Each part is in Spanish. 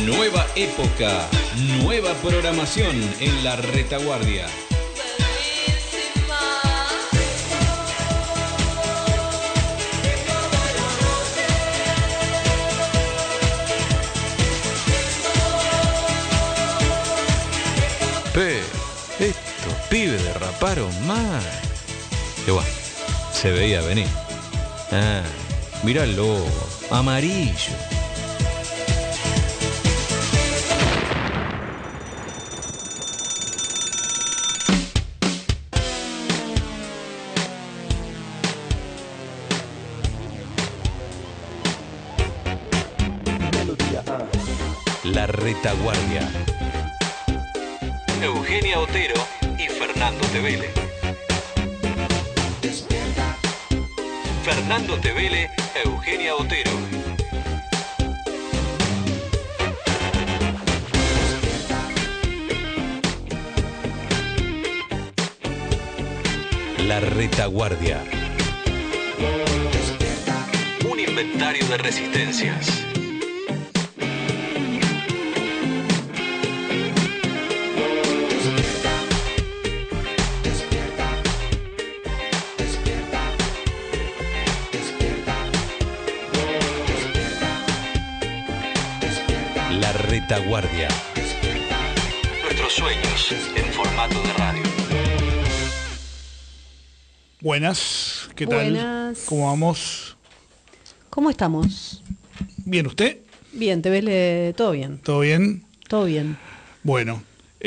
Nueva época, nueva programación en la retaguardia. Estos pibes derraparon mal. Igual, se veía venir. Ah, mirá el logo, amarillo. La retaguardia. Eugenia Otero y Fernando Tevele. Fernando Tevele, Eugenia Otero. La retaguardia. Un inventario de resistencias. La retaguardia. Nuestros sueños en formato de radio. Buenas, ¿qué tal? Buenas. ¿Cómo vamos? ¿Cómo estamos? ¿Bien usted? Bien, te ves, todo bien. ¿Todo bien? Todo bien. Bueno,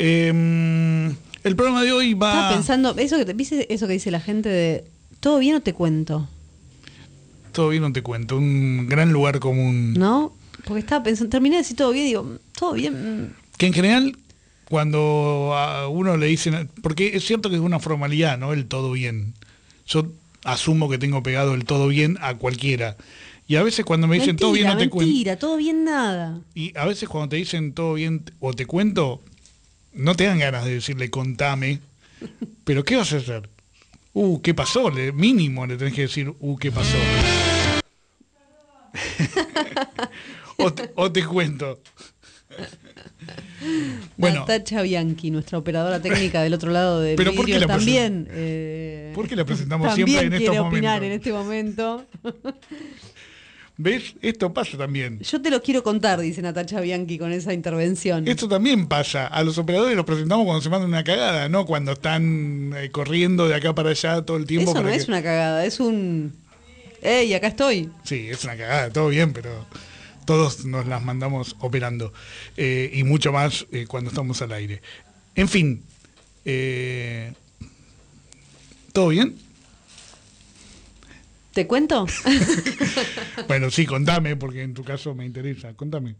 el programa de hoy va... Estaba pensando, ¿viste eso que dice la gente de todo bien o te cuento? Todo bien, no te cuento. Un gran lugar común. ¿No? Porque estaba pensando, terminé de decir todo bien y digo, todo bien. Que en general, cuando a uno le dicen... Porque es cierto que es una formalidad, ¿no? El todo bien. Yo asumo que tengo pegado el todo bien a cualquiera. Y a veces cuando me dicen todo bien no te cuento... Mentira, todo bien nada. Y a veces cuando te dicen todo bien o te cuento, no te dan ganas de decirle contame. Pero ¿qué vas a hacer? ¿Qué pasó? Mínimo le tenés que decir, ¿qué pasó? o te cuento. Bueno, Natacha Bianchi, nuestra operadora técnica del otro lado del ¿pero por qué vidrio, la también. ¿Por qué la presentamos también siempre en estos quiere momentos? opinar en este momento. ¿Ves? Esto pasa también. Yo te lo quiero contar, dice Natacha Bianchi con esa intervención. Esto también pasa. A los operadores los presentamos cuando se mandan una cagada, no cuando están corriendo de acá para allá todo el tiempo. Eso no es una cagada, es un... ¡Ey, acá estoy! Sí, es una cagada, todo bien, pero todos nos las mandamos operando. Y mucho más cuando estamos al aire. En fin, ¿todo bien? ¿Te cuento? Bueno, sí, contame, porque en tu caso me interesa. Contame.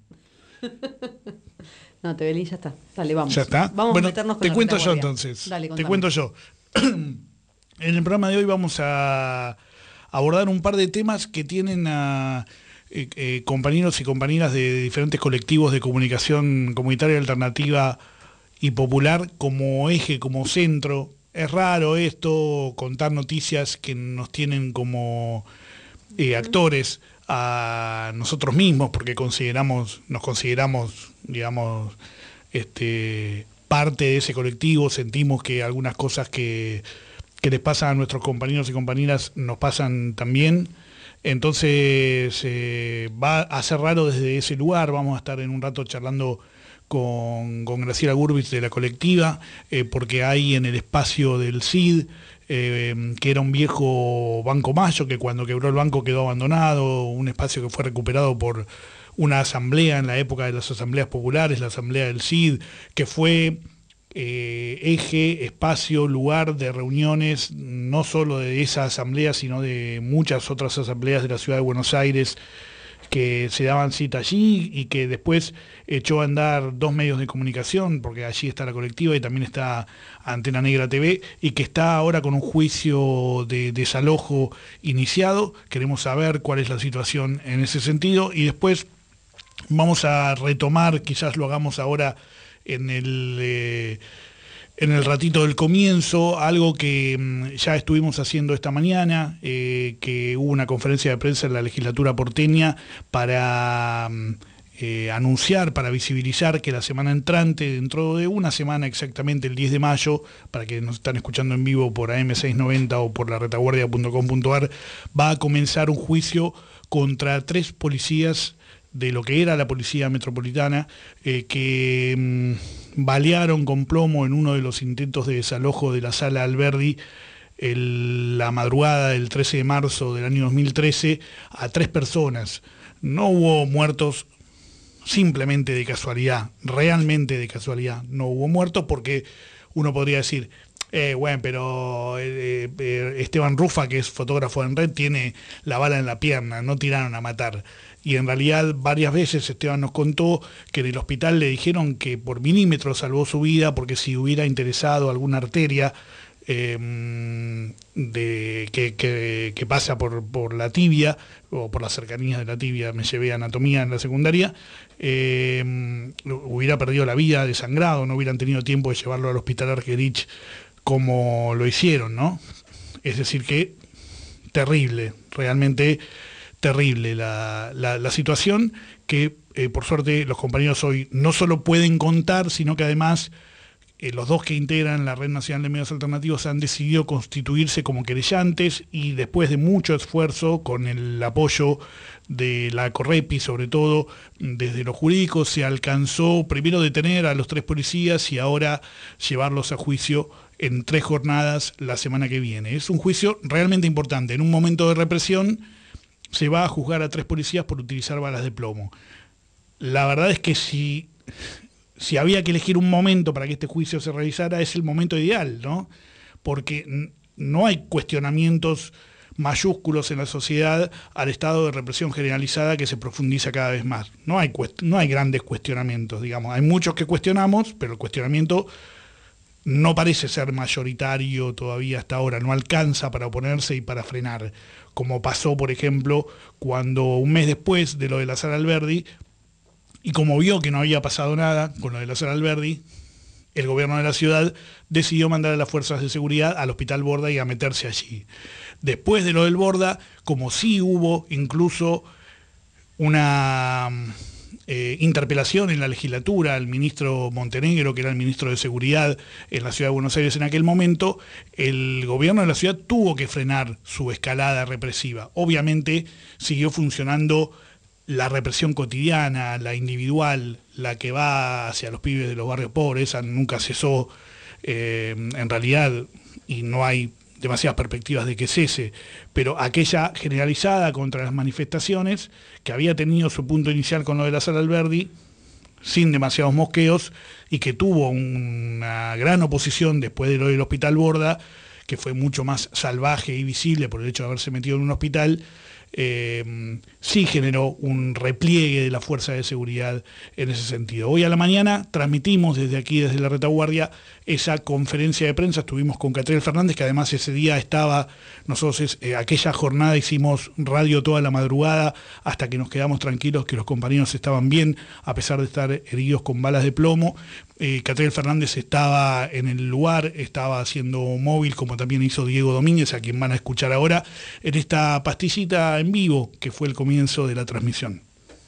No, Tevele, ya está. Dale, vamos. ¿Ya está? Vamos bueno, a meternos con te la cuento yo retaguardia. entonces. Dale, te contame. cuento yo. En el programa de hoy vamos a abordar un par de temas que tienen a compañeros y compañeras de diferentes colectivos de comunicación comunitaria, alternativa y popular como eje, como centro. Es raro esto, contar noticias que nos tienen como actores a nosotros mismos, porque nos consideramos, digamos, parte de ese colectivo, sentimos que algunas cosas que les pasan a nuestros compañeros y compañeras nos pasan también. Entonces va a ser raro desde ese lugar. Vamos a estar en un rato charlando con Graciela Gurbich de la colectiva, porque hay en el espacio del CID, que era un viejo Banco Mayo, que cuando quebró el banco quedó abandonado, un espacio que fue recuperado por una asamblea en la época de las asambleas populares, la asamblea del CID, que fue eje, espacio, lugar de reuniones, no solo de esa asamblea, sino de muchas otras asambleas de la ciudad de Buenos Aires, que se daban cita allí y que después echó a andar dos medios de comunicación, porque allí está la colectiva y también está Antena Negra TV, y que está ahora con un juicio de desalojo iniciado. Queremos saber cuál es la situación en ese sentido y después vamos a retomar, quizás lo hagamos ahora en el ratito del comienzo, algo que ya estuvimos haciendo esta mañana, que hubo una conferencia de prensa en la legislatura porteña para anunciar, para visibilizar que la semana entrante, dentro de una semana exactamente, el 10 de mayo, para que nos están escuchando en vivo por AM690 o por laretaguardia.com.ar, va a comenzar un juicio contra 3 policías de lo que era la Policía Metropolitana, que balearon con plomo en uno de los intentos de desalojo de la Sala Alberdi la madrugada del 13 de marzo del año 2013 a 3 personas. No hubo muertos simplemente de casualidad, realmente de casualidad. No hubo muertos porque uno podría decir, bueno, pero Esteban Rufa, que es fotógrafo en red, tiene la bala en la pierna, no tiraron a matar. Y en realidad varias veces Esteban nos contó que en el hospital le dijeron que por milímetros salvó su vida, porque si hubiera interesado alguna arteria que pasa por la tibia, o por las cercanías de la tibia, me llevé a anatomía en la secundaria, hubiera perdido la vida desangrado, no hubieran tenido tiempo de llevarlo al hospital Argerich como lo hicieron, ¿no? Es decir que terrible, realmente terrible la situación que por suerte los compañeros hoy no solo pueden contar, sino que además los 2 que integran la Red Nacional de Medios Alternativos han decidido constituirse como querellantes, y después de mucho esfuerzo, con el apoyo de la Correpi, sobre todo desde los jurídicos, se alcanzó primero detener a los 3 policías y ahora llevarlos a juicio en 3 jornadas la semana que viene. Es un juicio realmente importante. En un momento de represión se va a juzgar a 3 policías por utilizar balas de plomo. La verdad es que si había que elegir un momento para que este juicio se realizara, es el momento ideal, ¿no? Porque no hay cuestionamientos mayúsculos en la sociedad al estado de represión generalizada que se profundiza cada vez más. No hay grandes cuestionamientos, digamos. Hay muchos que cuestionamos, pero el cuestionamiento no parece ser mayoritario todavía hasta ahora, no alcanza para oponerse y para frenar, como pasó, por ejemplo, cuando un mes después de lo de la Sala Alberdi, y como vio que no había pasado nada con lo de la Sala Alberdi, el gobierno de la ciudad decidió mandar a las fuerzas de seguridad al Hospital Borda y a meterse allí. Después de lo del Borda, como sí hubo incluso una interpelación en la legislatura al ministro Montenegro, que era el ministro de Seguridad en la Ciudad de Buenos Aires en aquel momento, el gobierno de la ciudad tuvo que frenar su escalada represiva. Obviamente siguió funcionando la represión cotidiana, la individual, la que va hacia los pibes de los barrios pobres, esa nunca cesó en realidad, y no hay demasiadas perspectivas de que cese, pero aquella generalizada contra las manifestaciones, que había tenido su punto inicial con lo de la Sala Alberdi, sin demasiados mosqueos, y que tuvo una gran oposición después de lo del Hospital Borda, que fue mucho más salvaje y visible por el hecho de haberse metido en un hospital, sí generó un repliegue de la fuerza de seguridad en ese sentido. Hoy a la mañana transmitimos desde aquí, desde la retaguardia, esa conferencia de prensa. Estuvimos con Catriel Fernández, que además ese día estaba, nosotros aquella jornada hicimos radio toda la madrugada hasta que nos quedamos tranquilos que los compañeros estaban bien, a pesar de estar heridos con balas de plomo. Catriel Fernández estaba en el lugar, estaba haciendo móvil, como también hizo Diego Domínguez, a quien van a escuchar ahora en esta pastillita en vivo que fue el comienzo de la transmisión.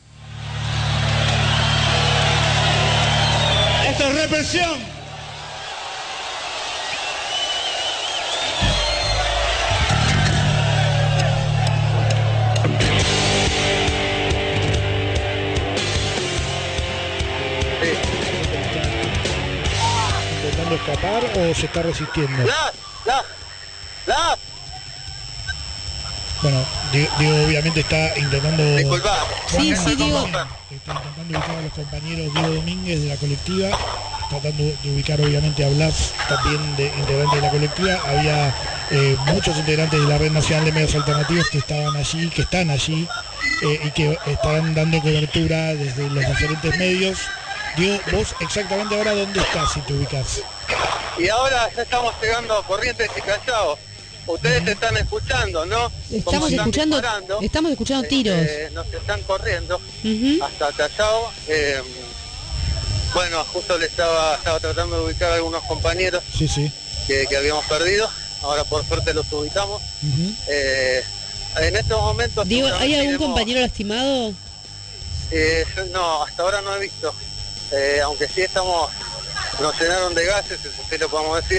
¡Esto es represión! ¿Intentando escapar o se está resistiendo? Bueno, Diego obviamente está intentando... Disculpa. Sí, Diego. Está intentando ubicar a los compañeros Diego Domínguez de la colectiva, tratando de ubicar obviamente a Blas, también integrante de la colectiva. Había muchos integrantes de la Red Nacional de Medios Alternativos que estaban allí, que están allí y que están dando cobertura desde los diferentes medios. Diego, vos exactamente ahora ¿dónde estás, si te ubicás? Y ahora ya estamos llegando a Corrientes y Callao. Ustedes están escuchando, ¿no? Estamos escuchando tiros. Nos están corriendo hasta Callao. Bueno, justo le estaba tratando de ubicar a algunos compañeros que habíamos perdido. Ahora por suerte los ubicamos. En estos momentos... Diego, ¿hay algún compañero lastimado? No, hasta ahora no he visto. Aunque sí nos llenaron de gases, eso sí lo podemos decir.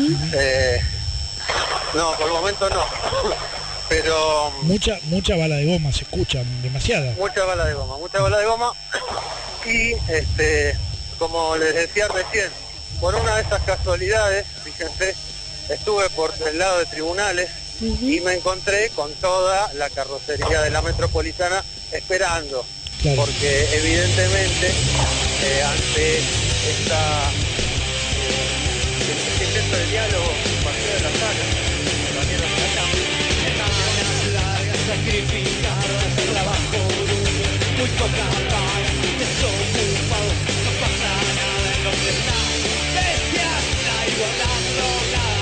No, por el momento no. Pero mucha bala de goma se escucha, demasiada. Mucha bala de goma. Y como les decía recién, por una de esas casualidades, fíjense, estuve por el lado de tribunales y me encontré con toda la carrocería de la Metropolitana esperando. Claro. Porque evidentemente ante este intento de diálogo partido de la sala, sacrificadas, trabajo duro, muy poca paga, desocupados, no pasa nada en donde están, bestias, la igualdad lograda.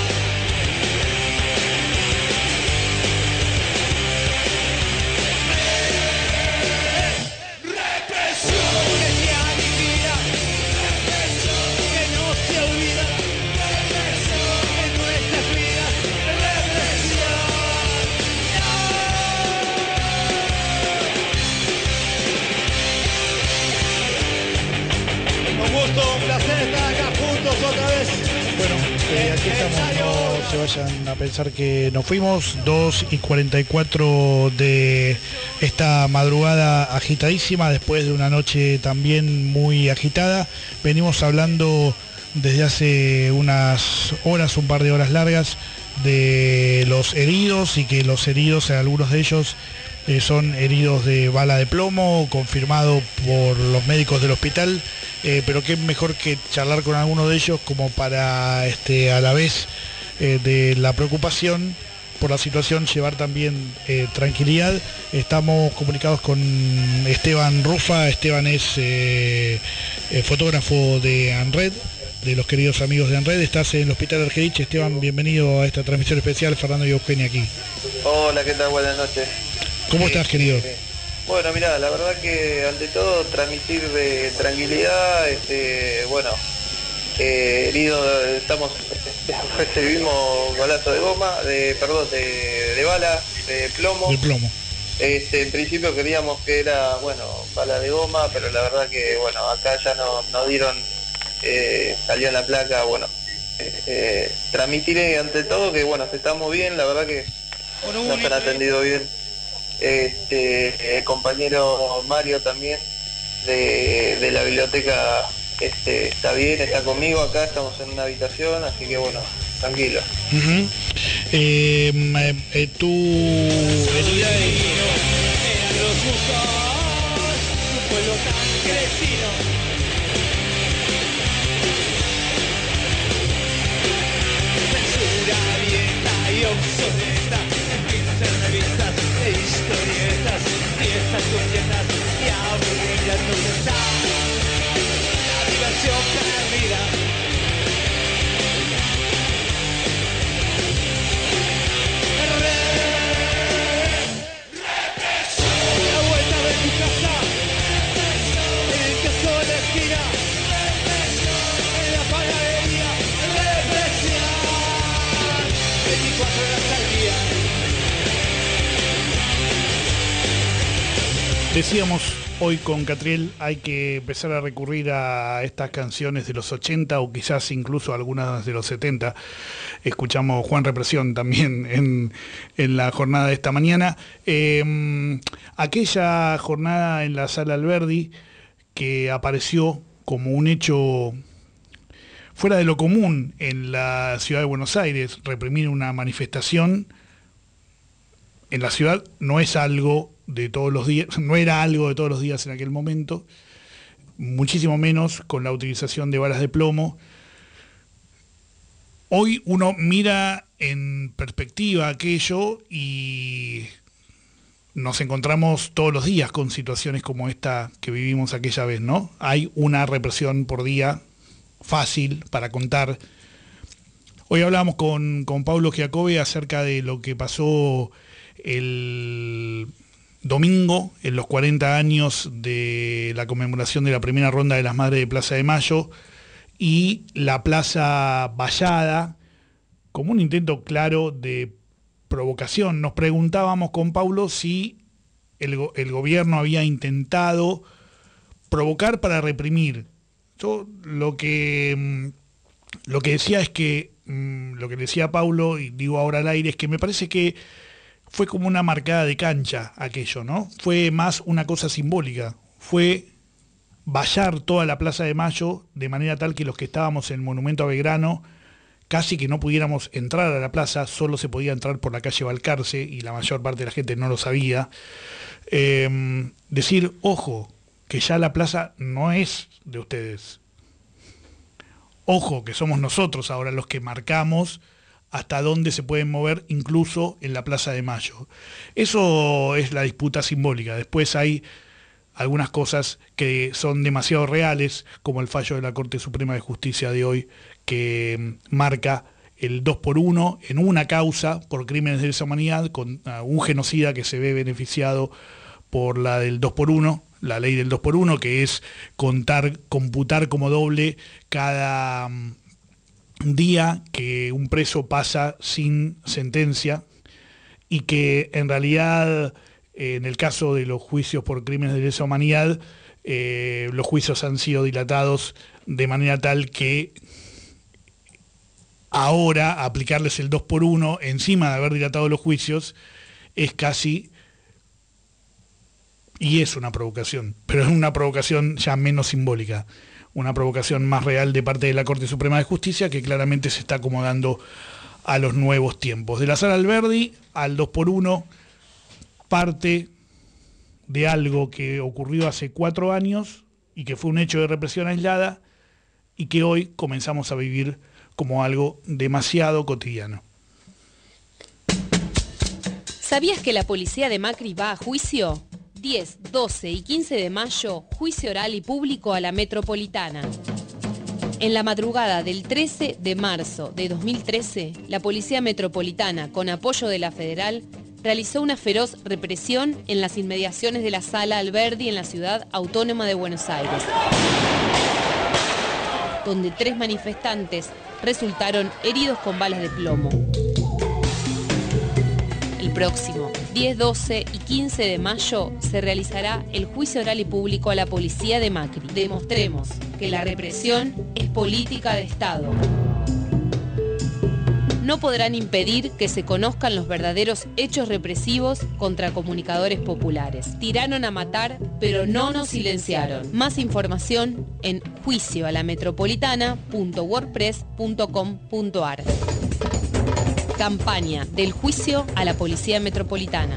Represión que se aniquila, represión que no se olvida, represión en nuestras vidas, represión. Un gusto, un placer estar acá juntos otra vez. Bueno, aquí estamos, no se vayan a pensar que nos fuimos. 2:44 de esta madrugada agitadísima, después de una noche también muy agitada. Venimos hablando desde hace unas horas, un par de horas largas, de los heridos, y que los heridos, algunos de ellos son heridos de bala de plomo, confirmado por los médicos del hospital. Pero qué mejor que charlar con alguno de ellos como para a la vez de la preocupación por la situación llevar también tranquilidad. Estamos comunicados con Esteban Rufa. Esteban es fotógrafo de ANRED, de los queridos amigos de ANRED. Estás en el Hospital Argerich. Esteban, bienvenido a esta transmisión especial. Fernando y Eugenia aquí. Hola, ¿qué tal? Buenas noches. ¿Cómo estás, querido? Bueno, mira, la verdad que ante todo transmitir de tranquilidad, herido, recibimos balazo de goma, de bala, de plomo. De plomo. En principio queríamos que era, bala de goma, pero la verdad que, acá ya nos dieron, salió en la placa, transmitiré ante todo que, estamos bien, la verdad que nos han atendido bien. El compañero Mario también de la biblioteca está bien, está conmigo acá, estamos en una habitación, así que tranquilo. Tu herida revistas e historietas, fiestas conciertas y aburridas donde está la diversión perdida. La vuelta de tu casa, en el caso de la esquina, en la panadería, represión, 24 horas al día. Decíamos hoy con Catriel, hay que empezar a recurrir a estas canciones de los 80 o quizás incluso algunas de los 70. Escuchamos Juan Represión también en la jornada de esta mañana. Aquella jornada en la Sala Alberdi que apareció como un hecho fuera de lo común en la ciudad de Buenos Aires, reprimir una manifestación en la ciudad no es algo de todos los días, no era algo de todos los días en aquel momento, muchísimo menos con la utilización de balas de plomo. Hoy uno mira en perspectiva aquello y nos encontramos todos los días con situaciones como esta que vivimos aquella vez, ¿no? Hay una represión por día fácil para contar. Hoy hablábamos con Pablo Giacobbe acerca de lo que pasó el domingo, en los 40 años de la conmemoración de la primera ronda de las Madres de Plaza de Mayo, y la Plaza vallada, como un intento claro de provocación. Nos preguntábamos con Paulo si el gobierno había intentado provocar para reprimir. Yo lo que decía es que, lo que decía Paulo, y digo ahora al aire, es que me parece que fue como una marcada de cancha aquello, ¿no? Fue más una cosa simbólica, fue vallar toda la Plaza de Mayo de manera tal que los que estábamos en el Monumento a Belgrano casi que no pudiéramos entrar a la plaza, solo se podía entrar por la calle Balcarce y la mayor parte de la gente no lo sabía. Decir, ojo, que ya la plaza no es de ustedes. Ojo, que somos nosotros ahora los que marcamos hasta dónde se pueden mover, incluso en la Plaza de Mayo. Eso es la disputa simbólica. Después hay algunas cosas que son demasiado reales, como el fallo de la Corte Suprema de Justicia de hoy, que marca el 2x1 en una causa por crímenes de lesa humanidad, con un genocida que se ve beneficiado por la del 2x1, la ley del 2x1, que es computar como doble cada día que un preso pasa sin sentencia, y que en realidad, en el caso de los juicios por crímenes de lesa humanidad, los juicios han sido dilatados de manera tal que ahora aplicarles el 2x1 encima de haber dilatado los juicios es casi, y es una provocación, pero es una provocación ya menos simbólica, una provocación más real de parte de la Corte Suprema de Justicia, que claramente se está acomodando a los nuevos tiempos. De la Sala Alberdi al 2x1, parte de algo que ocurrió hace 4 años y que fue un hecho de represión aislada y que hoy comenzamos a vivir como algo demasiado cotidiano. ¿Sabías que la policía de Macri va a juicio? 10, 12 y 15 de mayo, juicio oral y público a la Metropolitana. En la madrugada del 13 de marzo de 2013, la Policía Metropolitana, con apoyo de la Federal, realizó una feroz represión en las inmediaciones de la Sala Alberdi en la Ciudad Autónoma de Buenos Aires, donde 3 manifestantes resultaron heridos con balas de plomo. El próximo 10, 12 y 15 de mayo se realizará el juicio oral y público a la policía de Macri. Demostremos que la represión es política de Estado. No podrán impedir que se conozcan los verdaderos hechos represivos contra comunicadores populares. Tiraron a matar, pero no nos silenciaron. Más información en juicioalametropolitana.wordpress.com.ar. Campaña del juicio a la Policía Metropolitana.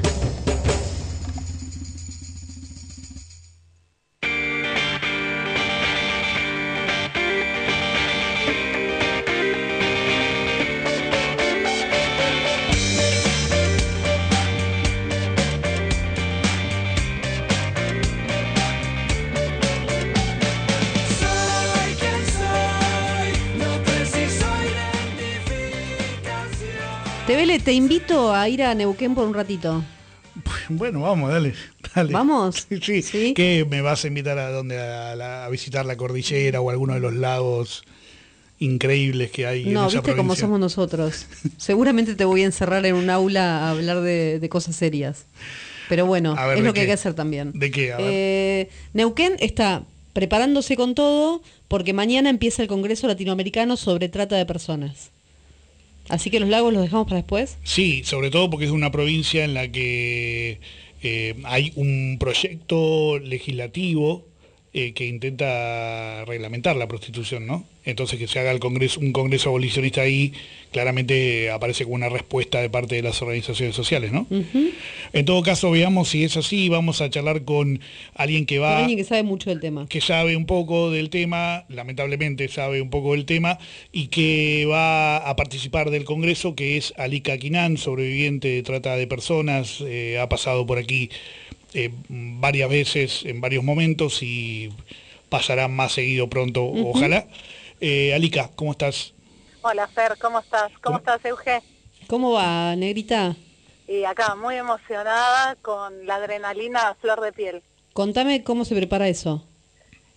Tevele, te invito a ir a Neuquén por un ratito. Bueno, vamos, dale. ¿Vamos? Sí. ¿Sí? ¿Qué me vas a invitar a dónde? A visitar la cordillera o alguno de los lagos increíbles que hay en esa viste provincia? cómo somos nosotros. Seguramente te voy a encerrar en un aula a hablar de cosas serias. Pero bueno, A ver, es ¿de lo que hay qué? que hacer también. ¿De qué? A ver. Neuquén está preparándose con todo porque mañana empieza el Congreso Latinoamericano sobre trata de personas. Así que los lagos los dejamos para después. Sí, sobre todo porque es una provincia en la que hay un proyecto legislativo que intenta reglamentar la prostitución, ¿no? Entonces que se haga un congreso abolicionista ahí, claramente aparece como una respuesta de parte de las organizaciones sociales, ¿no? Uh-huh. En todo caso, veamos si es así, vamos a charlar con alguien que va... Alguien que sabe mucho del tema. Que sabe un poco del tema, lamentablemente sabe un poco del tema, y que va a participar del Congreso, que es Alika Quinan, sobreviviente de trata de personas, ha pasado por aquí varias veces, en varios momentos, y pasará más seguido pronto, ojalá. Alika, ¿cómo estás? Hola Fer, ¿cómo estás? ¿Cómo estás, Euge? ¿Cómo va, negrita? Y acá muy emocionada con la adrenalina a flor de piel. Contame cómo se prepara eso.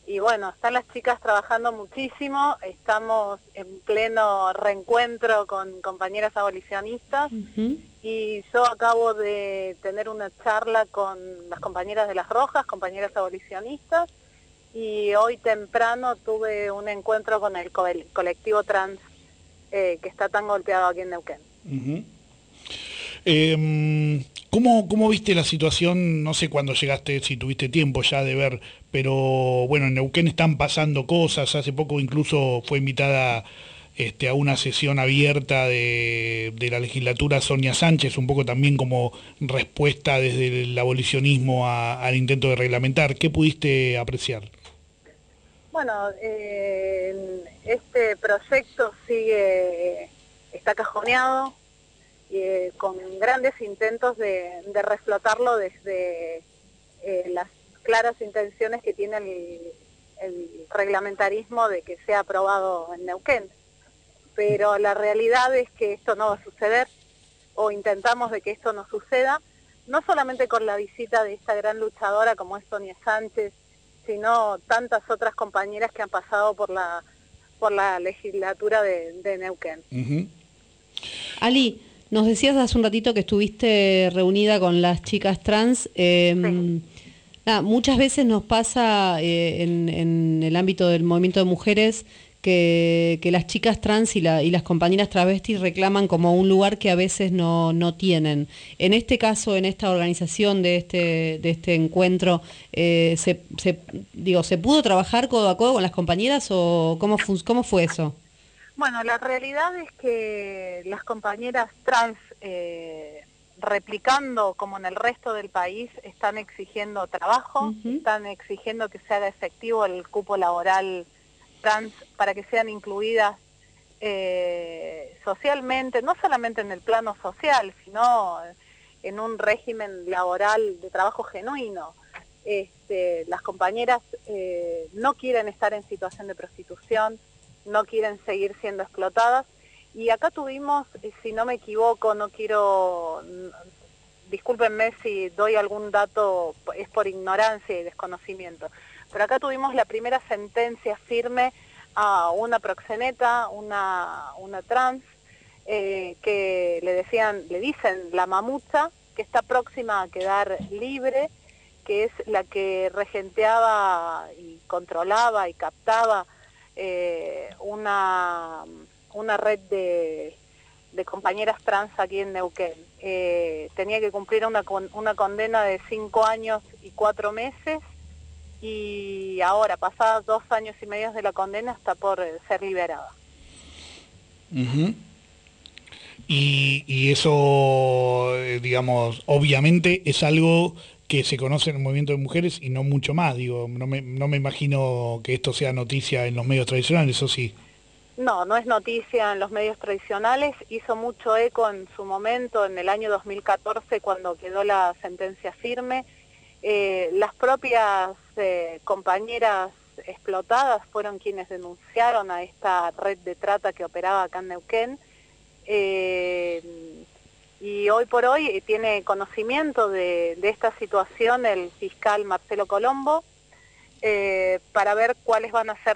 Y bueno, están las chicas trabajando muchísimo, estamos en pleno reencuentro con compañeras abolicionistas y yo acabo de tener una charla con las compañeras de Las Rojas, compañeras abolicionistas, y hoy temprano tuve un encuentro con el colectivo trans que está tan golpeado aquí en Neuquén. ¿Cómo viste la situación? No sé cuándo llegaste, si tuviste tiempo ya de ver, pero bueno, en Neuquén están pasando cosas. Hace poco incluso fue invitada a una sesión abierta de la legislatura Sonia Sánchez, un poco también como respuesta desde el abolicionismo al intento de reglamentar. ¿Qué pudiste apreciar? Bueno, este proyecto está cajoneado, con grandes intentos de reflotarlo desde las claras intenciones que tiene el reglamentarismo de que sea aprobado en Neuquén. Pero la realidad es que esto no va a suceder, o intentamos de que esto no suceda, no solamente con la visita de esta gran luchadora como es Sonia Sánchez, sino tantas otras compañeras que han pasado por la legislatura de Neuquén. Ali, nos decías hace un ratito que estuviste reunida con las chicas trans. Sí. Muchas veces nos pasa en el ámbito del movimiento de mujeres que las chicas trans y las compañeras travestis reclaman como un lugar que a veces no tienen. En este caso, en esta organización de este encuentro, ¿se pudo trabajar codo a codo con las compañeras o cómo fue eso? Bueno, la realidad es que las compañeras trans, replicando como en el resto del país, están exigiendo trabajo, están exigiendo que se haga efectivo el cupo laboral trans para que sean incluidas socialmente, no solamente en el plano social, sino en un régimen laboral de trabajo genuino. Las compañeras no quieren estar en situación de prostitución, no quieren seguir siendo explotadas, y acá tuvimos, si no me equivoco, discúlpenme si doy algún dato, es por ignorancia y desconocimiento, pero acá tuvimos la primera sentencia firme a una proxeneta, una trans, que le dicen la mamucha, que está próxima a quedar libre, que es la que regenteaba y controlaba y captaba una red de compañeras trans aquí en Neuquén. Tenía que cumplir una condena de 5 años y 4 meses, y ahora, pasados 2 años y medio de la condena, está por ser liberada. Y eso, digamos, obviamente es algo que se conoce en el movimiento de mujeres y no mucho más. Digo, no me imagino que esto sea noticia en los medios tradicionales, ¿o sí? No es noticia en los medios tradicionales. Hizo mucho eco en su momento, en el año 2014, cuando quedó la sentencia firme. Las propias compañeras explotadas fueron quienes denunciaron a esta red de trata que operaba acá en Neuquén. Y hoy por hoy tiene conocimiento de esta situación el fiscal Marcelo Colombo, para ver cuáles van a ser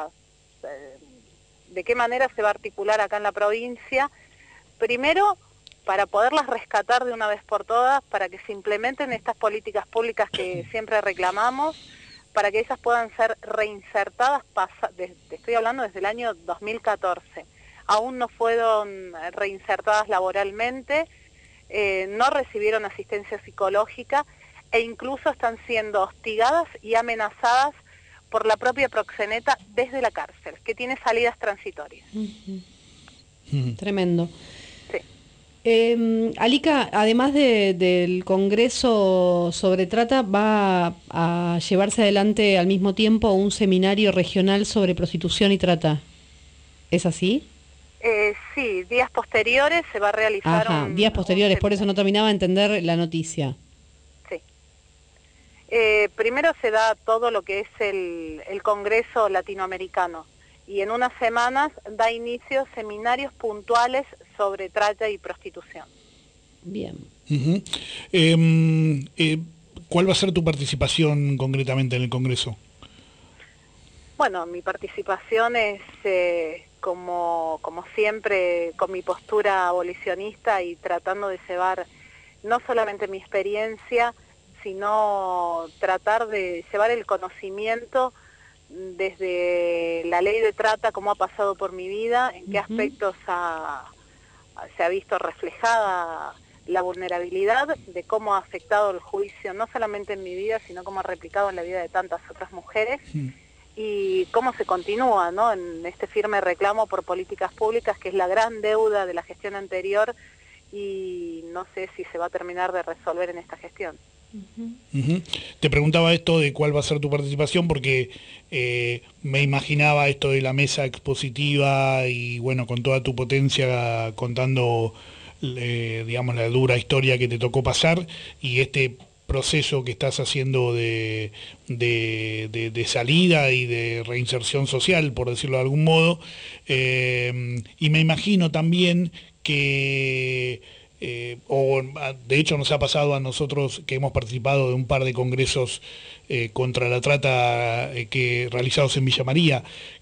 de qué manera se va a articular acá en la provincia. Primero, para poderlas rescatar de una vez por todas, para que se implementen estas políticas públicas que siempre reclamamos, para que ellas puedan ser reinsertadas, estoy hablando desde el año 2014. Aún no fueron reinsertadas laboralmente, no recibieron asistencia psicológica e incluso están siendo hostigadas y amenazadas por la propia proxeneta desde la cárcel, que tiene salidas transitorias. Tremendo. Sí. Alica, además del Congreso sobre Trata, va a llevarse adelante al mismo tiempo un seminario regional sobre prostitución y trata. ¿Es así? Sí, días posteriores se va a realizar días posteriores, por eso no terminaba de entender la noticia. Sí. Primero se da todo lo que es el Congreso Latinoamericano, y en unas semanas da inicio seminarios puntuales sobre trata y prostitución. Bien. ¿Cuál va a ser tu participación concretamente en el Congreso? Bueno, mi participación es, como siempre, con mi postura abolicionista y tratando de llevar no solamente mi experiencia, sino tratar de llevar el conocimiento desde la ley de trata, cómo ha pasado por mi vida, en qué aspectos se ha visto reflejada la vulnerabilidad, de cómo ha afectado el juicio, no solamente en mi vida, sino cómo ha replicado en la vida de tantas otras mujeres, y cómo se continúa, ¿no?, en este firme reclamo por políticas públicas, que es la gran deuda de la gestión anterior, y no sé si se va a terminar de resolver en esta gestión. Te preguntaba esto de cuál va a ser tu participación, porque me imaginaba esto de la mesa expositiva y bueno, con toda tu potencia contando, digamos, la dura historia que te tocó pasar y este proceso que estás haciendo de salida y de reinserción social, por decirlo de algún modo, y me imagino también que, o de hecho nos ha pasado a nosotros que hemos participado de un par de congresos contra la trata realizados en Villa María,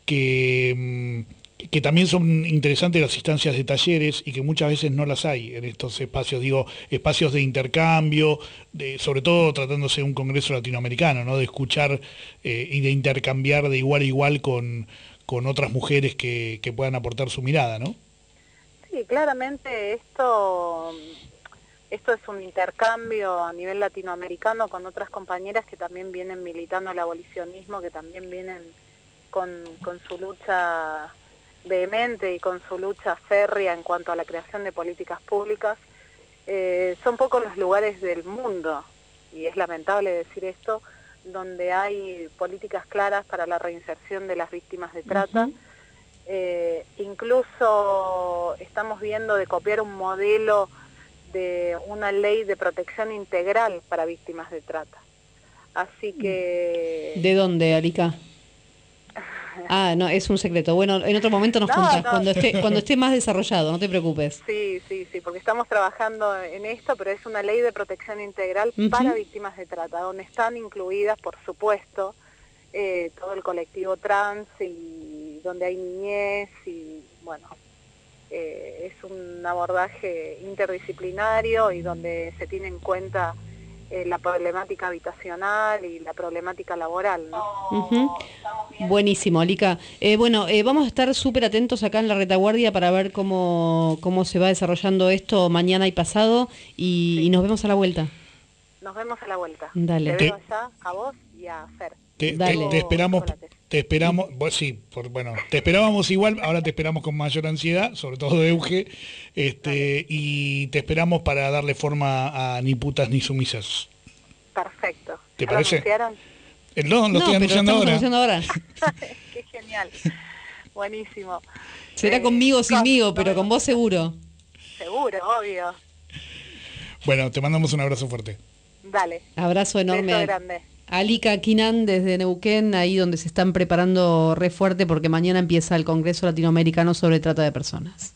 que también son interesantes las instancias de talleres y que muchas veces no las hay en estos espacios, digo, espacios de intercambio, sobre todo tratándose de un congreso latinoamericano, ¿no?, de escuchar y de intercambiar de igual a igual con otras mujeres que puedan aportar su mirada, ¿no? Sí, claramente esto es un intercambio a nivel latinoamericano con otras compañeras que también vienen militando el abolicionismo, que también vienen con su lucha vehemente y con su lucha férrea en cuanto a la creación de políticas públicas. Son pocos los lugares del mundo, y es lamentable decir esto, donde hay políticas claras para la reinserción de las víctimas de trata. Incluso estamos viendo de copiar un modelo de una ley de protección integral para víctimas de trata. Así que... ¿De dónde, Arica? Ah, no, es un secreto. Bueno, en otro momento nos contás, cuando esté más desarrollado, no te preocupes. Sí, porque estamos trabajando en esto, pero es una ley de protección integral para víctimas de trata, donde están incluidas, por supuesto, todo el colectivo trans, y donde hay niñez, y bueno, es un abordaje interdisciplinario y donde se tiene en cuenta la problemática habitacional y la problemática laboral, ¿no? Buenísimo, Alica. Vamos a estar súper atentos acá en la retaguardia para ver cómo se va desarrollando esto mañana y pasado, y nos vemos a la vuelta. Nos vemos a la vuelta. Dale. Te veo allá, a vos y a Fer. Te esperamos, te esperábamos igual, ahora te esperamos con mayor ansiedad, sobre todo de Euge, y te esperamos para darle forma a Ni Putas Ni Sumisas. Perfecto. ¿Te parece? ¿Lo estoy anunciando ahora. Qué genial. Buenísimo. Será conmigo o sinmigo, pero con vos seguro. Seguro, obvio. Bueno, te mandamos un abrazo fuerte. Dale. Abrazo enorme. Beso grande. Alica Quinan desde Neuquén, ahí donde se están preparando re fuerte porque mañana empieza el Congreso Latinoamericano sobre Trata de Personas.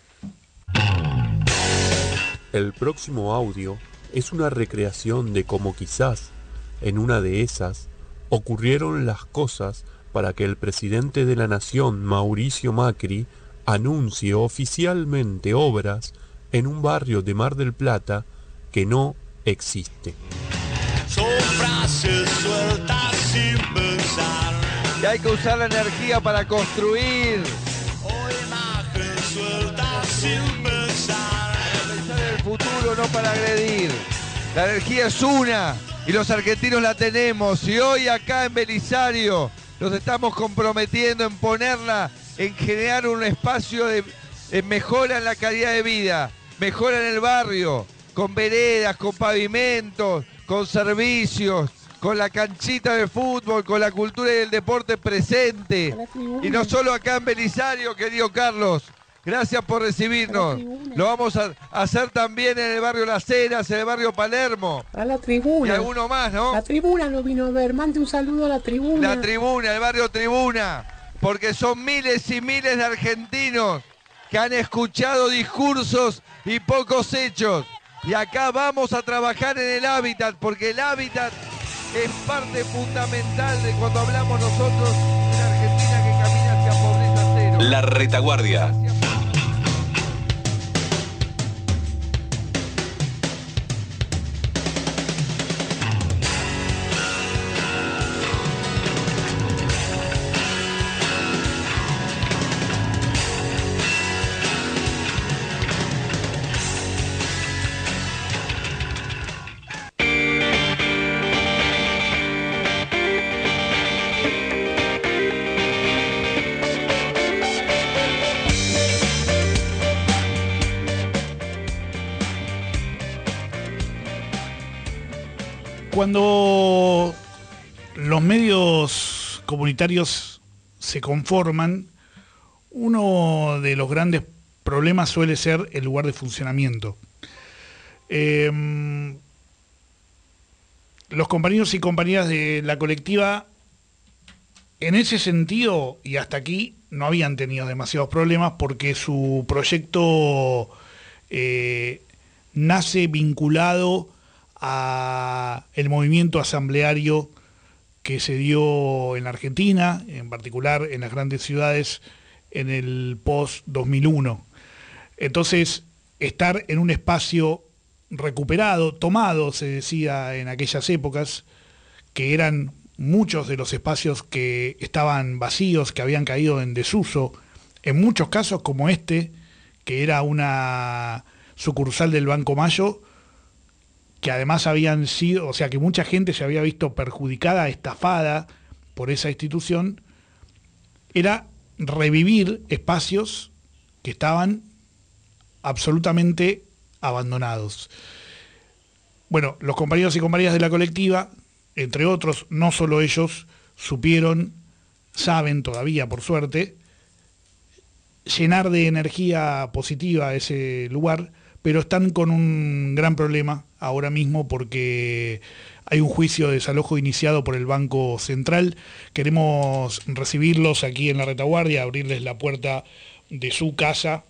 El próximo audio es una recreación de cómo quizás, en una de esas, ocurrieron las cosas para que el presidente de la Nación, Mauricio Macri, anuncie oficialmente obras en un barrio de Mar del Plata que no existe. Son frases sueltas sin pensar. Y hay que usar la energía para construir. O imágenes sueltas sin pensar. Para pensar en el futuro, no para agredir. La energía es una y los argentinos la tenemos. Y hoy acá en Belisario nos estamos comprometiendo en ponerla, en generar un espacio de mejora en la calidad de vida, mejora en el barrio, con veredas, con pavimentos, con servicios, con la canchita de fútbol, con la cultura y el deporte presente. Y no solo acá en Belisario, querido Carlos. Gracias por recibirnos. Lo vamos a hacer también en el barrio Las Heras, en el barrio Palermo. A la tribuna. Y alguno más, ¿no? La tribuna lo vino a ver. Mande un saludo a la tribuna. La tribuna, el barrio Tribuna. Porque son miles y miles de argentinos que han escuchado discursos y pocos hechos. Y acá vamos a trabajar en el hábitat, porque el hábitat es parte fundamental de cuando hablamos nosotros de la La Retaguardia. Cuando los medios comunitarios se conforman, uno de los grandes problemas suele ser el lugar de funcionamiento. Los compañeros y compañeras de la colectiva, en ese sentido, y hasta aquí, no habían tenido demasiados problemas porque su proyecto nace vinculado a el movimiento asambleario que se dio en la Argentina, en particular en las grandes ciudades en el post-2001. Entonces, estar en un espacio recuperado, tomado, se decía en aquellas épocas, que eran muchos de los espacios que estaban vacíos, que habían caído en desuso, en muchos casos como este, que era una sucursal del Banco Mayo, que además habían sido, o sea que mucha gente se había visto perjudicada, estafada por esa institución, era revivir espacios que estaban absolutamente abandonados. Bueno, los compañeros y compañeras de la colectiva, entre otros, no solo ellos, saben todavía, por suerte, llenar de energía positiva ese lugar, pero están con un gran problema ahora mismo porque hay un juicio de desalojo iniciado por el Banco Central. Queremos recibirlos aquí en la Retaguardia, abrirles la puerta de su casa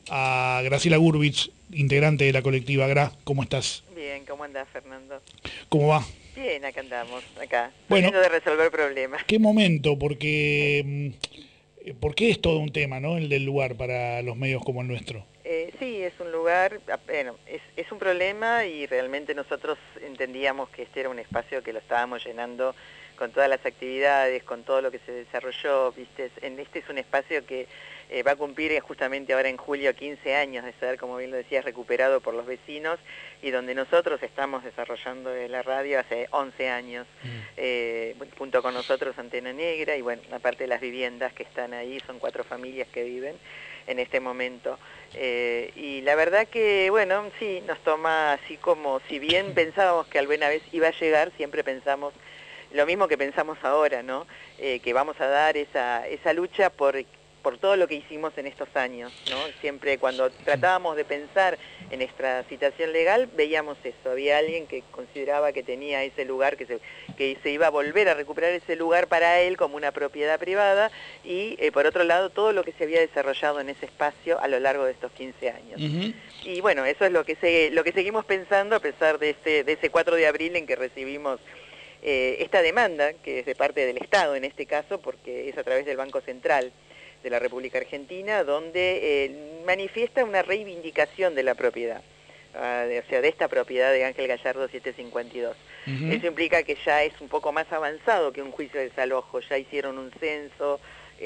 a Graciela Gurvich, integrante de la colectiva. Gra, ¿cómo estás? Bien, ¿cómo andás, Fernando? ¿Cómo va? Bien, acá andamos, acá, bueno, tratando de resolver problemas. ¿Qué momento? Porque es todo un tema, ¿no? El del lugar para los medios como el nuestro. Sí, es un lugar, bueno, es un problema y realmente nosotros entendíamos que este era un espacio que lo estábamos llenando con todas las actividades, con todo lo que se desarrolló, ¿viste? Este es un espacio que va a cumplir justamente ahora en julio 15 años de ser, como bien lo decías, recuperado por los vecinos y donde nosotros estamos desarrollando la radio hace 11 años, junto con nosotros Antena Negra y bueno, aparte de las viviendas que están ahí, son 4 familias que viven en este momento. Y la verdad que, bueno, sí, nos toma así como, si bien pensábamos que alguna vez iba a llegar, siempre pensamos lo mismo que pensamos ahora, ¿no? Que vamos a dar esa lucha por todo lo que hicimos en estos años, ¿no? Siempre cuando tratábamos de pensar en nuestra situación legal, veíamos eso, había alguien que consideraba que tenía ese lugar, que se iba a volver a recuperar ese lugar para él como una propiedad privada y por otro lado todo lo que se había desarrollado en ese espacio a lo largo de estos 15 años. Y bueno, eso es lo que seguimos pensando a pesar de ese 4 de abril en que recibimos esta demanda, que es de parte del Estado en este caso, porque es a través del Banco Central de la República Argentina, donde manifiesta una reivindicación de la propiedad, o sea, de esta propiedad de Ángel Gallardo 752. Eso implica que ya es un poco más avanzado que un juicio de desalojo, ya hicieron un censo,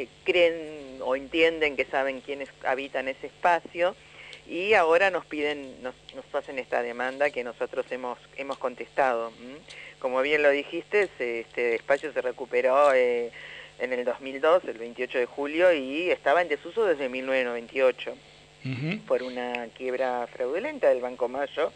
creen o entienden que saben quiénes habitan ese espacio, y ahora nos hacen esta demanda que nosotros hemos contestado. Como bien lo dijiste, este espacio se recuperó en el 2002, el 28 de julio, y estaba en desuso desde 1998, por una quiebra fraudulenta del Banco Mayo.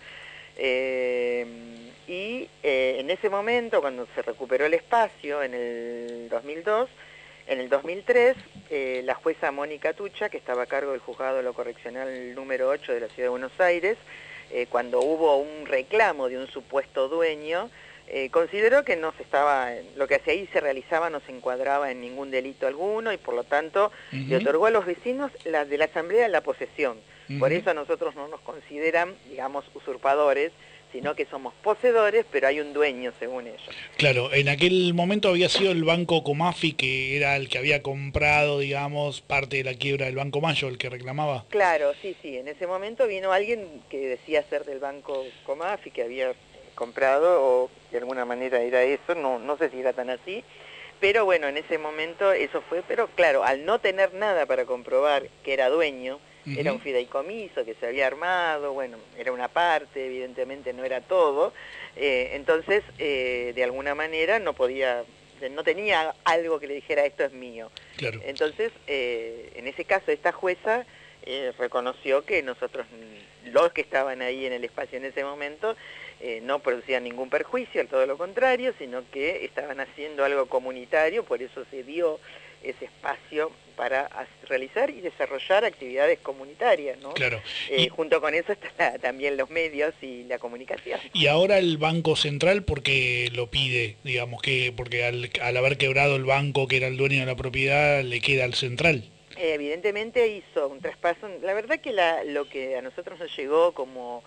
Y en ese momento, cuando se recuperó el espacio, en el 2002, en el 2003, la jueza Mónica Tucha, que estaba a cargo del juzgado de lo correccional número 8 de la Ciudad de Buenos Aires, cuando hubo un reclamo de un supuesto dueño, consideró que lo que hacia ahí se realizaba no se encuadraba en ningún delito alguno y por lo tanto le otorgó a los vecinos de la asamblea la posesión. Por eso a nosotros no nos consideran, digamos, usurpadores, sino que somos poseedores, pero hay un dueño según ellos. Claro, en aquel momento había sido el Banco Comafi, que era el que había comprado, digamos, parte de la quiebra del Banco Mayo, el que reclamaba. Claro, sí, en ese momento vino alguien que decía ser del Banco Comafi, que había comprado, o de alguna manera era eso, no sé si era tan así, pero bueno, en ese momento eso fue, pero claro, al no tener nada para comprobar que era dueño, era un fideicomiso que se había armado, bueno, era una parte, evidentemente no era todo, entonces de alguna manera no tenía algo que le dijera esto es mío. Claro. Entonces, en ese caso, esta jueza reconoció que nosotros, los que estaban ahí en el espacio en ese momento, no producían ningún perjuicio, todo lo contrario, sino que estaban haciendo algo comunitario, por eso se dio ese espacio para realizar y desarrollar actividades comunitarias, ¿no? Claro. Junto con eso están también los medios y la comunicación. Y ahora el Banco Central, ¿por qué lo pide? Digamos que porque al haber quebrado el banco que era el dueño de la propiedad, le queda al Central. Evidentemente hizo un traspaso. La verdad que lo que a nosotros nos llegó como,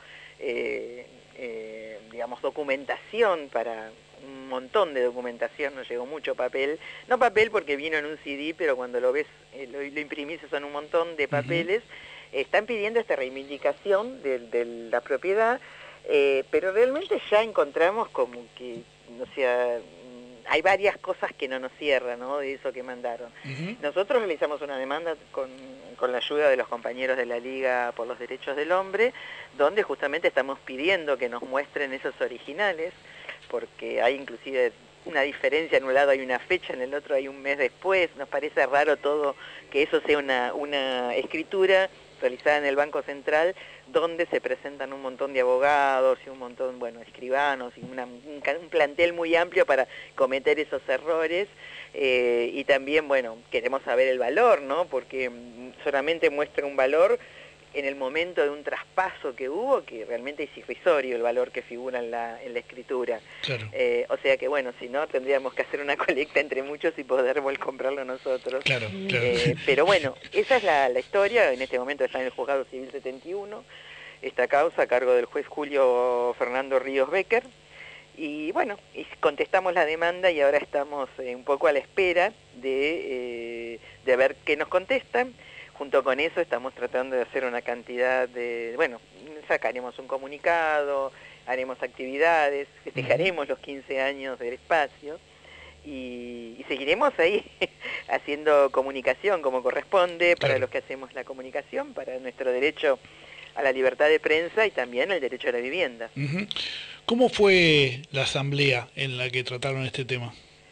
digamos, documentación para... un montón de documentación, nos llegó mucho papel, no papel porque vino en un CD, pero cuando lo ves, lo imprimís, son un montón de papeles, están pidiendo esta reivindicación de la propiedad, pero realmente ya encontramos como que, o sea, hay varias cosas que no nos cierran, ¿no?, de eso que mandaron. Nosotros realizamos una demanda con la ayuda de los compañeros de la Liga por los Derechos del Hombre, donde justamente estamos pidiendo que nos muestren esos originales, porque hay inclusive una diferencia, en un lado hay una fecha, en el otro hay un mes después, nos parece raro todo que eso sea una escritura realizada en el Banco Central, donde se presentan un montón de abogados y un montón, bueno, escribanos y un plantel muy amplio para cometer esos errores, y también, bueno, queremos saber el valor, ¿no?, porque solamente muestra un valor en el momento de un traspaso que hubo, que realmente es irrisorio el valor que figura en la escritura. Claro. O sea que, bueno, si no, tendríamos que hacer una colecta entre muchos y poder comprarlo nosotros. Claro. Pero bueno, esa es la historia. En este momento está en el Juzgado Civil 71, esta causa a cargo del juez Julio Fernando Ríos Becker. Y bueno, contestamos la demanda y ahora estamos un poco a la espera de ver qué nos contestan. Junto con eso estamos tratando de hacer una cantidad de, bueno, sacaremos un comunicado, haremos actividades, festejaremos los 15 años del espacio y seguiremos ahí haciendo comunicación como corresponde para los que hacemos la comunicación, para nuestro derecho a la libertad de prensa y también el derecho a la vivienda. ¿Cómo fue la asamblea en la que trataron este tema?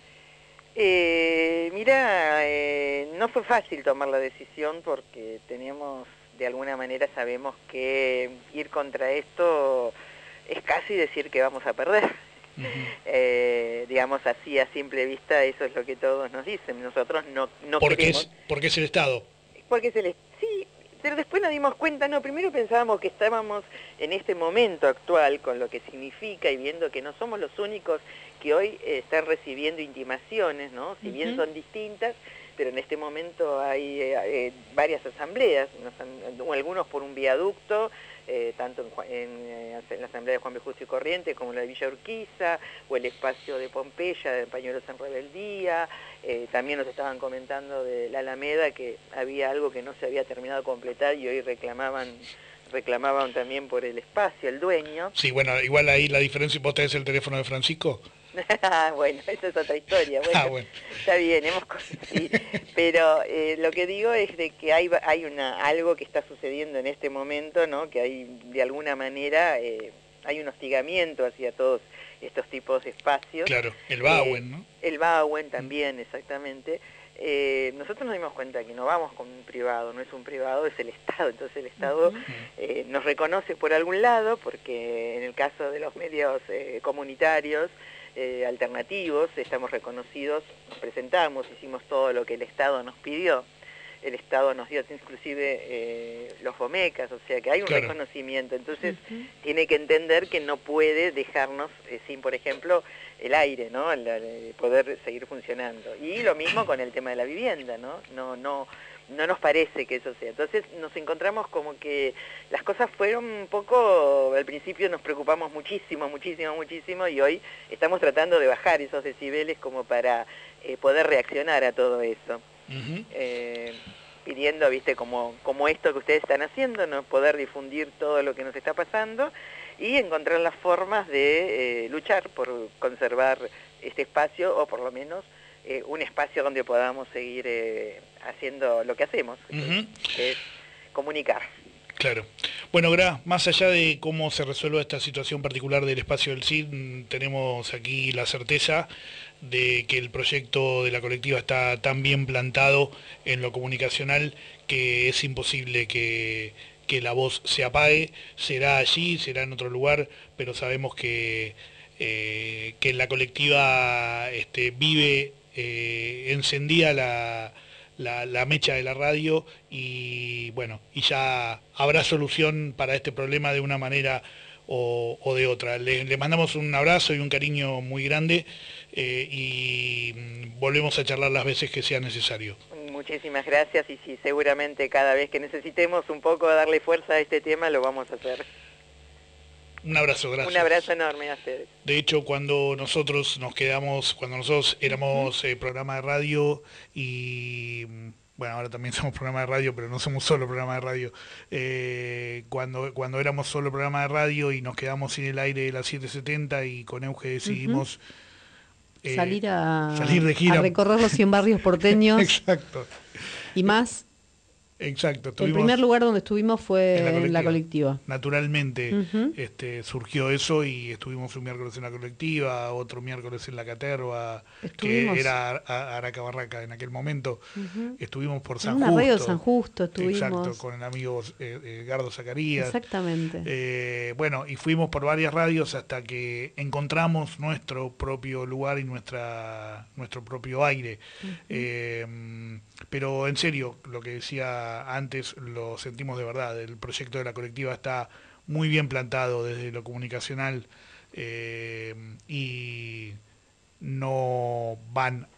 Mira, no fue fácil tomar la decisión porque tenemos, de alguna manera sabemos que ir contra esto es casi decir que vamos a perder. Digamos así, a simple vista, eso es lo que todos nos dicen. Nosotros no queremos... ¿Porque es el Estado? Porque es el Estado, sí, pero después nos dimos cuenta, no, primero pensábamos que estábamos en este momento actual con lo que significa y viendo que no somos los únicos que hoy están recibiendo intimaciones, ¿no? Si bien son distintas, pero en este momento hay varias asambleas, algunos por un viaducto, tanto en la asamblea de Juan B. Justo y Corrientes como la de Villa Urquiza, o el espacio de Pompeya, de Pañuelos en Rebeldía. También nos estaban comentando de la Alameda que había algo que no se había terminado de completar y hoy reclamaban también por el espacio, el dueño. Sí, bueno, igual ahí la diferencia, ¿vos tenés el teléfono de Francisco? Bueno, esa es otra historia. Bueno, está bien, sí. Pero lo que digo es de que hay algo que está sucediendo en este momento, ¿no? Que hay, de alguna manera, hay un hostigamiento hacia todos estos tipos de espacios. Claro, el Bauen, ¿no? El Bauen también, exactamente. Nosotros nos dimos cuenta que no vamos con un privado, no es un privado, es el Estado. Entonces el Estado nos reconoce por algún lado, porque en el caso de los medios comunitarios, alternativos, estamos reconocidos, nos presentamos, hicimos todo lo que el Estado nos pidió. El Estado nos dio inclusive los FOMECAS, o sea que hay un reconocimiento. Entonces tiene que entender que no puede dejarnos sin, por ejemplo, el aire, ¿no? Poder seguir funcionando. Y lo mismo con el tema de la vivienda, ¿no? no nos parece que eso sea. Entonces nos encontramos como que las cosas fueron un poco, al principio nos preocupamos muchísimo, y hoy estamos tratando de bajar esos decibeles como para poder reaccionar a todo eso. Pidiendo, viste, como esto que ustedes están haciendo, ¿no? Poder difundir todo lo que nos está pasando y encontrar las formas de luchar por conservar este espacio, o por lo menos un espacio donde podamos seguir haciendo lo que hacemos, que es comunicar. Claro. Bueno, Gra, más allá de cómo se resuelva esta situación particular del espacio del CID, tenemos aquí la certeza de que el proyecto de la colectiva está tan bien plantado en lo comunicacional que es imposible que la voz se apague. Será allí, será en otro lugar, pero sabemos que en la colectiva vive encendida la mecha de la radio, y bueno, y ya habrá solución para este problema de una manera o de otra. Le mandamos un abrazo y un cariño muy grande, y volvemos a charlar las veces que sea necesario. Muchísimas gracias, y sí, seguramente cada vez que necesitemos un poco darle fuerza a este tema lo vamos a hacer. Un abrazo, gracias. Un abrazo enorme a ustedes. De hecho, cuando nosotros éramos programa de radio, y bueno, ahora también somos programa de radio, pero no somos solo programa de radio. Cuando éramos solo programa de radio y nos quedamos sin el aire de las 770, y con Euge decidimos salir de gira, a recorrer los 100 barrios porteños. Exacto. Y más. Exacto. El primer lugar donde estuvimos fue en la colectiva. Naturalmente surgió eso, y estuvimos un miércoles en la colectiva, otro miércoles en la Caterva, que era Araca-Barraca en aquel momento. Estuvimos por San Justo. En una radio de San Justo estuvimos. Exacto, con el amigo Gardo Zacarías. Exactamente. Bueno, y fuimos por varias radios hasta que encontramos nuestro propio lugar y nuestro propio aire. Pero en serio, lo que decía antes lo sentimos de verdad. El proyecto de la colectiva está muy bien plantado desde lo comunicacional, y no van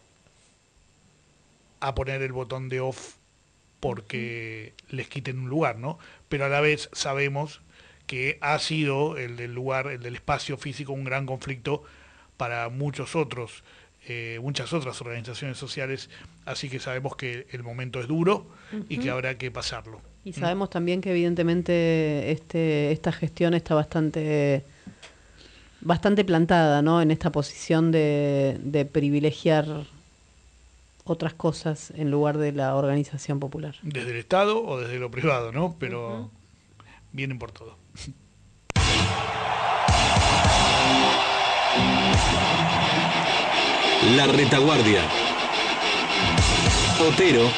a poner el botón de off porque les quiten un lugar, ¿no? Pero a la vez sabemos que ha sido el del lugar, el del espacio físico, un gran conflicto para muchas otras organizaciones sociales, así que sabemos que el momento es duro y que habrá que pasarlo. Y sabemos también que evidentemente esta gestión está bastante plantada, ¿no? En esta posición de privilegiar otras cosas en lugar de la organización popular. Desde el Estado o desde lo privado, ¿no? Pero vienen por todo. La Retaguardia. Otero.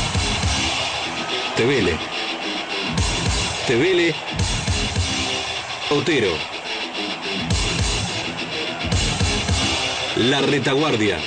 Tevele. Tevele. Otero. La Retaguardia.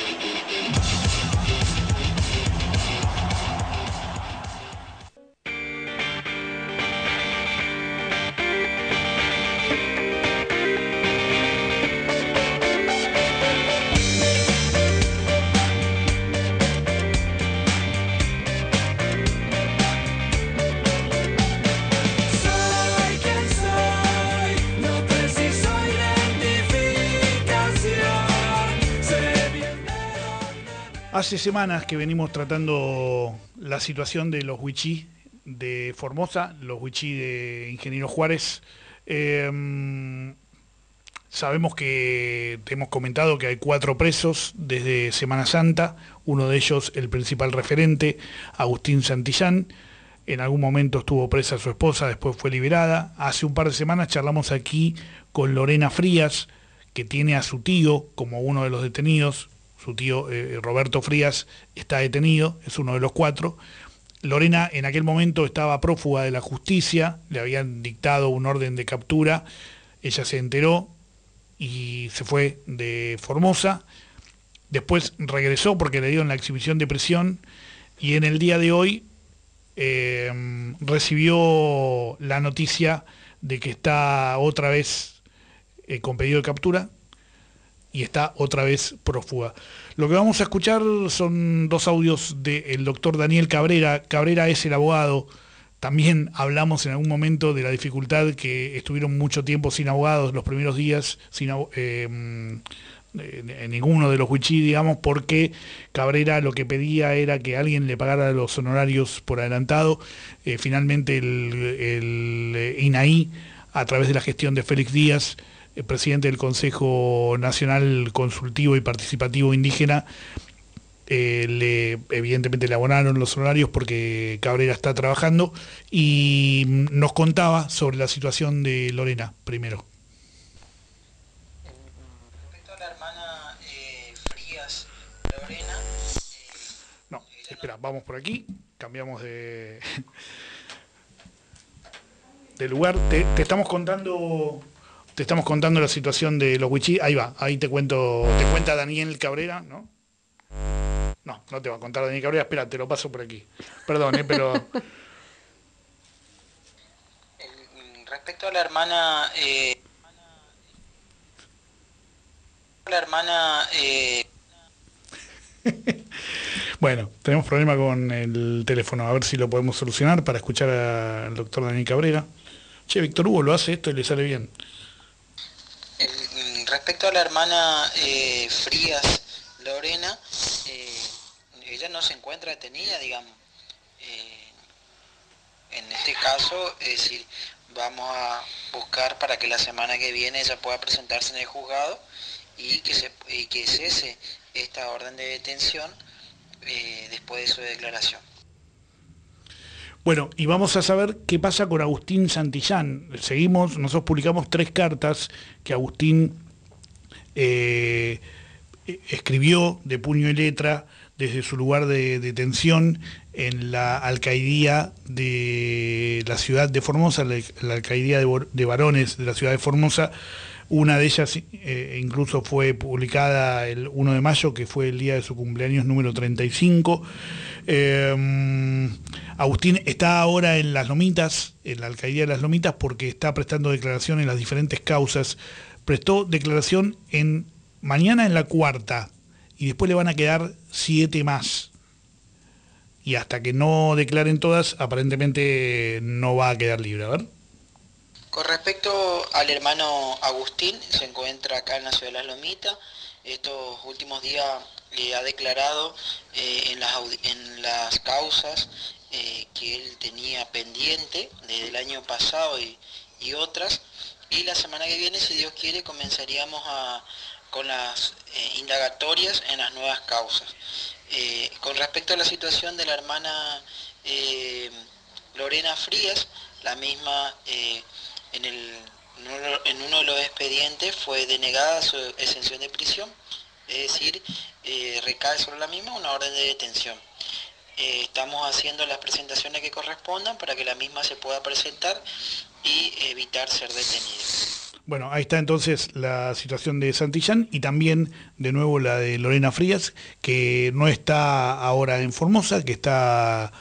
Hace semanas que venimos tratando la situación de los huichí de Formosa, los huichí de Ingeniero Juárez. Sabemos que te hemos comentado que hay 4 presos desde Semana Santa, uno de ellos el principal referente, Agustín Santillán. En algún momento estuvo presa su esposa, después fue liberada. Hace un par de semanas charlamos aquí con Lorena Frías, que tiene a su tío como uno de los detenidos. Su tío Roberto Frías está detenido, es uno de los 4. Lorena en aquel momento estaba prófuga de la justicia, le habían dictado un orden de captura, ella se enteró y se fue de Formosa. Después regresó porque le dieron la exhibición de prisión, y en el día de hoy recibió la noticia de que está otra vez con pedido de captura. y está otra vez prófuga. Lo que vamos a escuchar son 2 audios del doctor Daniel Cabrera. Cabrera es el abogado. También hablamos en algún momento de la dificultad que estuvieron mucho tiempo sin abogados los primeros días, sin ninguno de los Wichí, digamos, porque Cabrera lo que pedía era que alguien le pagara los honorarios por adelantado. Finalmente el INAI, a través de la gestión de Félix Díaz, el presidente del Consejo Nacional Consultivo y Participativo Indígena, evidentemente le abonaron los honorarios porque Cabrera está trabajando, y nos contaba sobre la situación de Lorena primero. Respecto a la hermana Frías Lorena... No, espera, vamos por aquí, cambiamos de lugar. Te estamos contando la situación de los Wichí. Ahí va, ahí te cuenta Daniel Cabrera, ¿no? No te va a contar Daniel Cabrera, espera, te lo paso por aquí. Perdón, pero... Respecto a la hermana... Bueno, tenemos problema con el teléfono, a ver si lo podemos solucionar para escuchar al doctor Daniel Cabrera. Che, Víctor Hugo lo hace esto y le sale bien. Respecto a la hermana Frías Lorena, ella no se encuentra detenida, digamos. En este caso, es decir, vamos a buscar para que la semana que viene ella pueda presentarse en el juzgado y que cese esta orden de detención después de su declaración. Bueno, y vamos a saber qué pasa con Agustín Santillán. Nosotros publicamos 3 cartas que Agustín escribió de puño y letra desde su lugar de detención en la alcaidía de la ciudad de Formosa, la alcaidía de varones de la ciudad de Formosa. Una de ellas incluso fue publicada el 1 de mayo, que fue el día de su cumpleaños número 35. Agustín está ahora en Las Lomitas, en la alcaidía de Las Lomitas, porque está prestando declaración en las diferentes causas. Prestó declaración mañana en la 4ª, y después le van a quedar 7 más. Y hasta que no declaren todas, aparentemente no va a quedar libre. A ver. Con respecto al hermano Agustín, se encuentra acá en la ciudad de Las Lomitas. Estos últimos días ha declarado en las causas que él tenía pendiente desde el año pasado y otras. Y la semana que viene, si Dios quiere, comenzaríamos con las indagatorias en las nuevas causas. Con respecto a la situación de la hermana Lorena Frías, la misma en uno de los expedientes fue denegada su exención de prisión, es decir, recae sobre la misma una orden de detención. Estamos haciendo las presentaciones que correspondan para que la misma se pueda presentar y evitar ser detenida. Bueno, ahí está entonces la situación de Santillán, y también de nuevo la de Lorena Frías, que no está ahora en Formosa, que está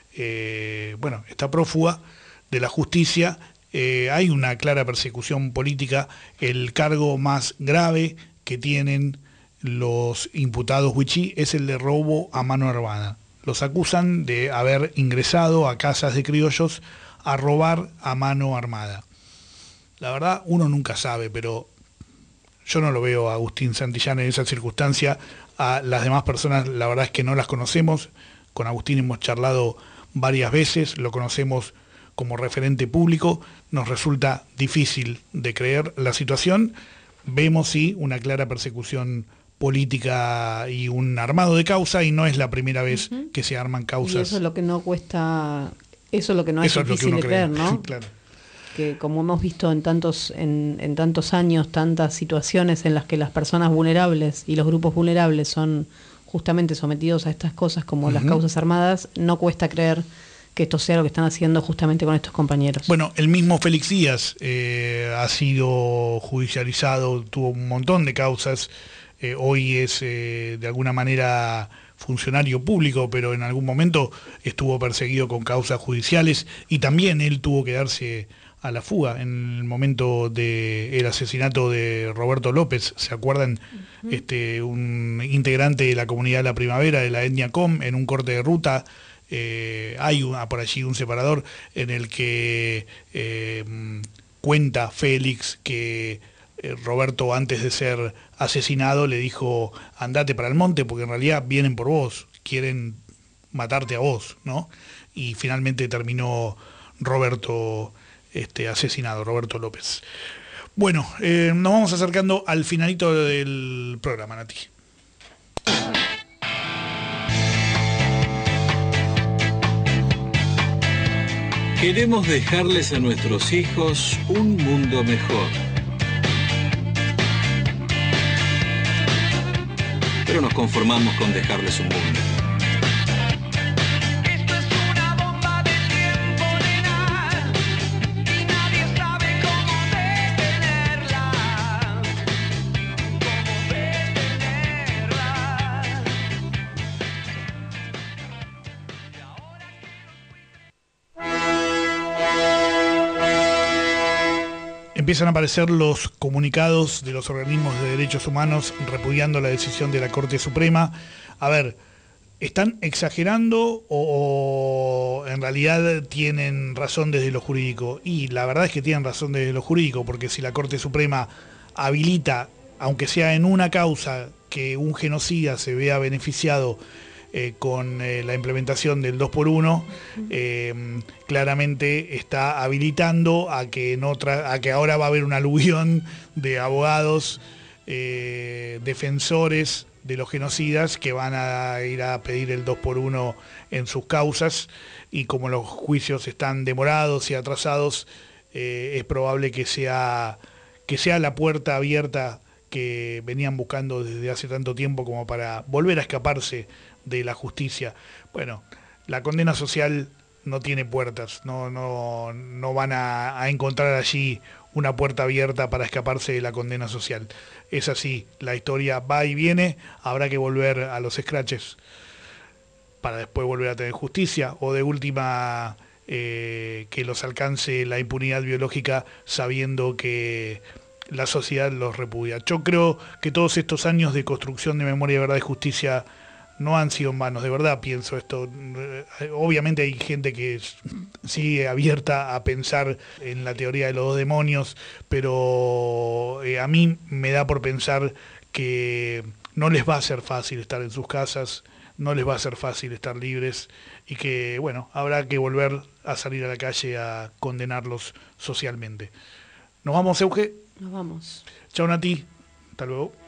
prófuga de la justicia. Hay una clara persecución política. El cargo más grave que tienen los imputados Wichí es el de robo a mano armada. Los acusan de haber ingresado a casas de criollos a robar a mano armada. La verdad, uno nunca sabe, pero yo no lo veo a Agustín Santillán en esa circunstancia. A las demás personas, la verdad es que no las conocemos. Con Agustín hemos charlado varias veces, lo conocemos como referente público. Nos resulta difícil de creer la situación. Vemos, sí, una clara persecución política y un armado de causa, y no es la primera vez que se arman causas. Y eso es lo que no cuesta, eso es lo que no es difícil de creer, ¿no? Claro. Que como hemos visto en tantos años, tantas situaciones en las que las personas vulnerables y los grupos vulnerables son justamente sometidos a estas cosas como las causas armadas, no cuesta creer que esto sea lo que están haciendo justamente con estos compañeros. Bueno, el mismo Félix Díaz ha sido judicializado, tuvo un montón de causas, hoy es de alguna manera funcionario público, pero en algún momento estuvo perseguido con causas judiciales, y también él tuvo que darse a la fuga en el momento del asesinato de Roberto López. ¿Se acuerdan? Un integrante de la comunidad La Primavera, de la etnia Com, en un corte de ruta. Hay por allí un separador en el que cuenta Félix que Roberto, antes de ser asesinado, le dijo: andate para el monte, porque en realidad vienen por vos, quieren matarte a vos, ¿no? Y finalmente terminó Roberto asesinado, Roberto López. Bueno, nos vamos acercando al finalito del programa, Nati. Queremos dejarles a nuestros hijos un mundo mejor. Pero nos conformamos con dejarles un mundo. Empiezan a aparecer los comunicados de los organismos de derechos humanos repudiando la decisión de la Corte Suprema. A ver, ¿están exagerando o en realidad tienen razón desde lo jurídico? Y la verdad es que tienen razón desde lo jurídico, porque si la Corte Suprema habilita, aunque sea en una causa, que un genocida se vea beneficiado con la implementación del 2x1, claramente está habilitando a que ahora va a haber un aluvión de abogados defensores de los genocidas que van a ir a pedir el 2x1 en sus causas, y como los juicios están demorados y atrasados, es probable que sea la puerta abierta que venían buscando desde hace tanto tiempo como para volver a escaparse de la justicia. Bueno, la condena social no tiene puertas, no van a encontrar allí una puerta abierta para escaparse de la condena social. Es así, la historia va y viene, habrá que volver a los scratches para después volver a tener justicia, o de última que los alcance la impunidad biológica sabiendo que la sociedad los repudia. Yo creo que todos estos años de construcción de memoria, verdad y justicia no han sido en vano, de verdad pienso esto. Obviamente hay gente que sigue abierta a pensar en la teoría de los dos demonios, pero a mí me da por pensar que no les va a ser fácil estar en sus casas, no les va a ser fácil estar libres, y que, bueno, habrá que volver a salir a la calle a condenarlos socialmente. ¿Nos vamos, Euge? Nos vamos. Chao, Nati. Hasta luego.